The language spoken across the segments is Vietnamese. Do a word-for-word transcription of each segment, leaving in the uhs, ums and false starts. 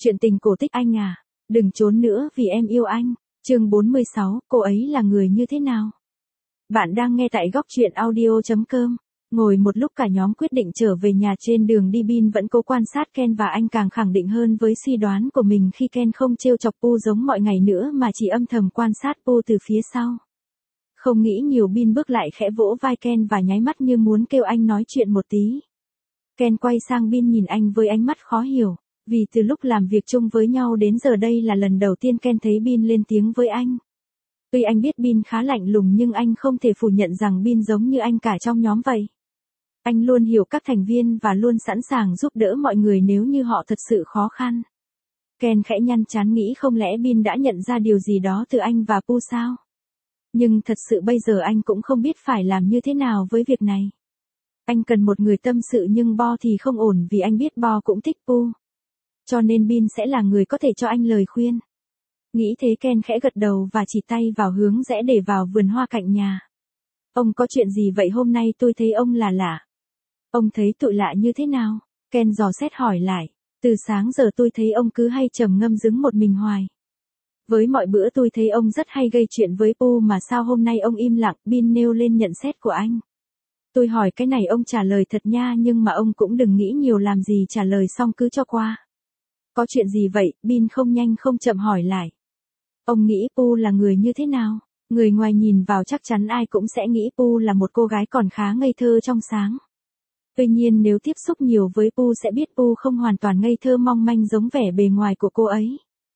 Chuyện tình cổ tích anh à, đừng trốn nữa vì em yêu anh. Chương bốn mươi sáu, cô ấy là người như thế nào? Bạn đang nghe tại góc truyện audio chấm com. Ngồi một lúc cả nhóm quyết định trở về nhà, trên đường đi Bin vẫn cố quan sát Ken và anh càng khẳng định hơn với suy đoán của mình khi Ken không trêu chọc Pooh giống mọi ngày nữa mà chỉ âm thầm quan sát Pooh từ phía sau. Không nghĩ nhiều, Bin bước lại khẽ vỗ vai Ken và nháy mắt như muốn kêu anh nói chuyện một tí. Ken quay sang Bin nhìn anh với ánh mắt khó hiểu, vì từ lúc làm việc chung với nhau đến giờ đây là lần đầu tiên Ken thấy Bin lên tiếng với anh. Tuy anh biết Bin khá lạnh lùng nhưng anh không thể phủ nhận rằng Bin giống như anh cả trong nhóm vậy. Anh luôn hiểu các thành viên và luôn sẵn sàng giúp đỡ mọi người nếu như họ thật sự khó khăn. Ken khẽ nhăn trán nghĩ không lẽ Bin đã nhận ra điều gì đó từ anh và Pooh sao? Nhưng thật sự bây giờ anh cũng không biết phải làm như thế nào với việc này. Anh cần một người tâm sự nhưng Bo thì không ổn vì anh biết Bo cũng thích Pooh. Cho nên Bin sẽ là người có thể cho anh lời khuyên. Nghĩ thế Ken khẽ gật đầu và chỉ tay vào hướng rẽ để vào vườn hoa cạnh nhà. Ông có chuyện gì vậy, hôm nay tôi thấy ông là lạ. Ông thấy tụi lạ như thế nào? Ken dò xét hỏi lại. Từ sáng giờ tôi thấy ông cứ hay trầm ngâm đứng một mình hoài. Với mọi bữa tôi thấy ông rất hay gây chuyện với Pooh mà sao hôm nay ông im lặng? Bin nêu lên nhận xét của anh. Tôi hỏi cái này ông trả lời thật nha, nhưng mà ông cũng đừng nghĩ nhiều làm gì, trả lời xong cứ cho qua. Có chuyện gì vậy? Bin không nhanh không chậm hỏi lại. Ông nghĩ Pooh là người như thế nào? Người ngoài nhìn vào chắc chắn ai cũng sẽ nghĩ Pooh là một cô gái còn khá ngây thơ trong sáng. Tuy nhiên nếu tiếp xúc nhiều với Pooh sẽ biết Pooh không hoàn toàn ngây thơ mong manh giống vẻ bề ngoài của cô ấy.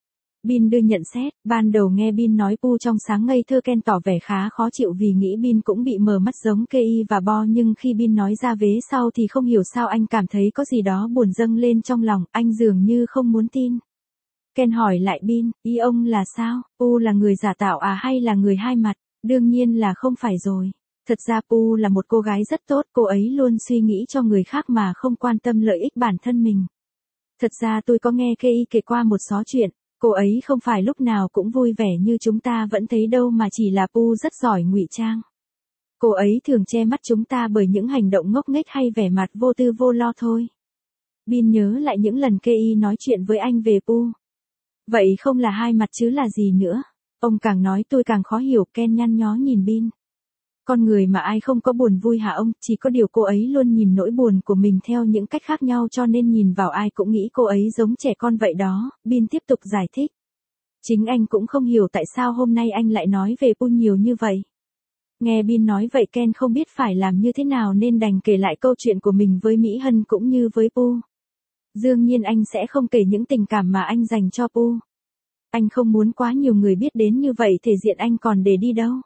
Bin đưa nhận xét, ban đầu nghe Bin nói Pooh trong sáng ngây thơ Ken tỏ vẻ khá khó chịu vì nghĩ Bin cũng bị mờ mắt giống Kei và Bo, nhưng khi Bin nói ra vế sau thì không hiểu sao anh cảm thấy có gì đó buồn dâng lên trong lòng, anh dường như không muốn tin. Ken hỏi lại Bin, ý ông là sao? Pooh là người giả tạo à hay là người hai mặt? Đương nhiên là không phải rồi. Thật ra Pooh là một cô gái rất tốt, cô ấy luôn suy nghĩ cho người khác mà không quan tâm lợi ích bản thân mình. Thật ra tôi có nghe Kei kể qua một số chuyện, cô ấy không phải lúc nào cũng vui vẻ như chúng ta vẫn thấy đâu mà chỉ là Pooh rất giỏi ngụy trang. Cô ấy thường che mắt chúng ta bởi những hành động ngốc nghếch hay vẻ mặt vô tư vô lo thôi. Bin nhớ lại những lần Kei nói chuyện với anh về Pooh. Vậy không là hai mặt chứ là gì nữa? Ông càng nói tôi càng khó hiểu. Ken nhăn nhó nhìn Bin. Con người mà ai không có buồn vui hả ông? Chỉ có điều cô ấy luôn nhìn nỗi buồn của mình theo những cách khác nhau cho nên nhìn vào ai cũng nghĩ cô ấy giống trẻ con vậy đó. Bin tiếp tục giải thích. Chính anh cũng không hiểu tại sao hôm nay anh lại nói về Pooh nhiều như vậy. Nghe Bin nói vậy Ken không biết phải làm như thế nào nên đành kể lại câu chuyện của mình với Mỹ Hân cũng như với Pooh. Đương nhiên anh sẽ không kể những tình cảm mà anh dành cho Pooh. Anh không muốn quá nhiều người biết đến như vậy, thể diện anh còn để đi đâu.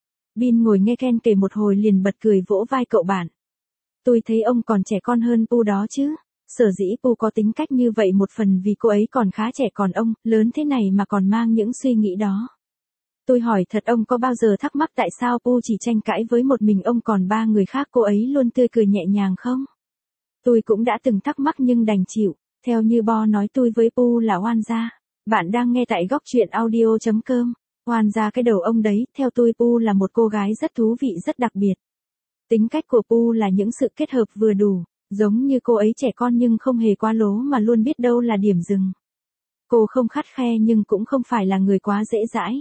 Bin ngồi nghe Ken kể một hồi liền bật cười vỗ vai cậu bạn. Tôi thấy ông còn trẻ con hơn Pooh đó chứ. Sở dĩ Pooh có tính cách như vậy một phần vì cô ấy còn khá trẻ, còn ông, lớn thế này mà còn mang những suy nghĩ đó. Tôi hỏi thật, ông có bao giờ thắc mắc tại sao Pooh chỉ tranh cãi với một mình ông còn ba người khác cô ấy luôn tươi cười nhẹ nhàng không? Tôi cũng đã từng thắc mắc nhưng đành chịu. Theo như Bo nói tôi với Pooh là oan gia. Bạn đang nghe tại góc truyện audio chấm com. Oan gia cái đầu ông đấy, theo tôi Pooh là một cô gái rất thú vị, rất đặc biệt. Tính cách của Pooh là những sự kết hợp vừa đủ, giống như cô ấy trẻ con nhưng không hề quá lố mà luôn biết đâu là điểm dừng. Cô không khắt khe nhưng cũng không phải là người quá dễ dãi.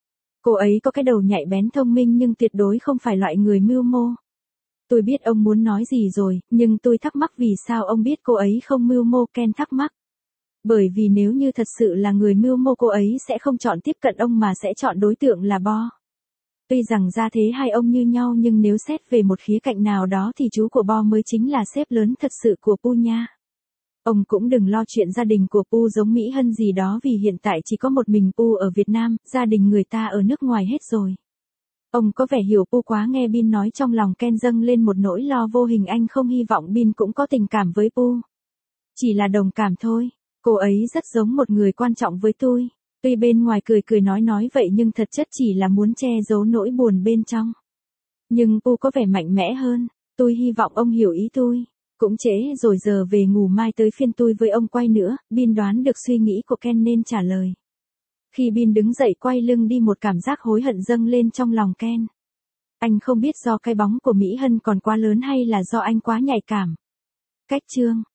Cô ấy có cái đầu nhạy bén thông minh nhưng tuyệt đối không phải loại người mưu mô. Tôi biết ông muốn nói gì rồi, nhưng tôi thắc mắc vì sao ông biết cô ấy không mưu mô? Ken thắc mắc. Bởi vì nếu như thật sự là người mưu mô cô ấy sẽ không chọn tiếp cận ông mà sẽ chọn đối tượng là Bo. Tuy rằng gia thế hai ông như nhau nhưng nếu xét về một khía cạnh nào đó thì chú của Bo mới chính là sếp lớn thật sự của Pooh nha. Ông cũng đừng lo chuyện gia đình của Pooh giống Mỹ Hân gì đó vì hiện tại chỉ có một mình Pooh ở Việt Nam, gia đình người ta ở nước ngoài hết rồi. Ông có vẻ hiểu Pooh quá. Nghe Bin nói trong lòng Ken dâng lên một nỗi lo vô hình, anh không hy vọng Bin cũng có tình cảm với Pooh. Chỉ là đồng cảm thôi. Cô ấy rất giống một người quan trọng với tôi. Tuy bên ngoài cười cười nói nói vậy nhưng thật chất chỉ là muốn che giấu nỗi buồn bên trong. Nhưng Pooh có vẻ mạnh mẽ hơn. Tôi hy vọng ông hiểu ý tôi. Cũng trễ rồi, giờ về ngủ, mai tới phiên tôi với ông quay nữa. Bin đoán được suy nghĩ của Ken nên trả lời. Khi Bin đứng dậy quay lưng đi một cảm giác hối hận dâng lên trong lòng Ken. Anh không biết do cái bóng của Mỹ Hân còn quá lớn hay là do anh quá nhạy cảm. Cách chương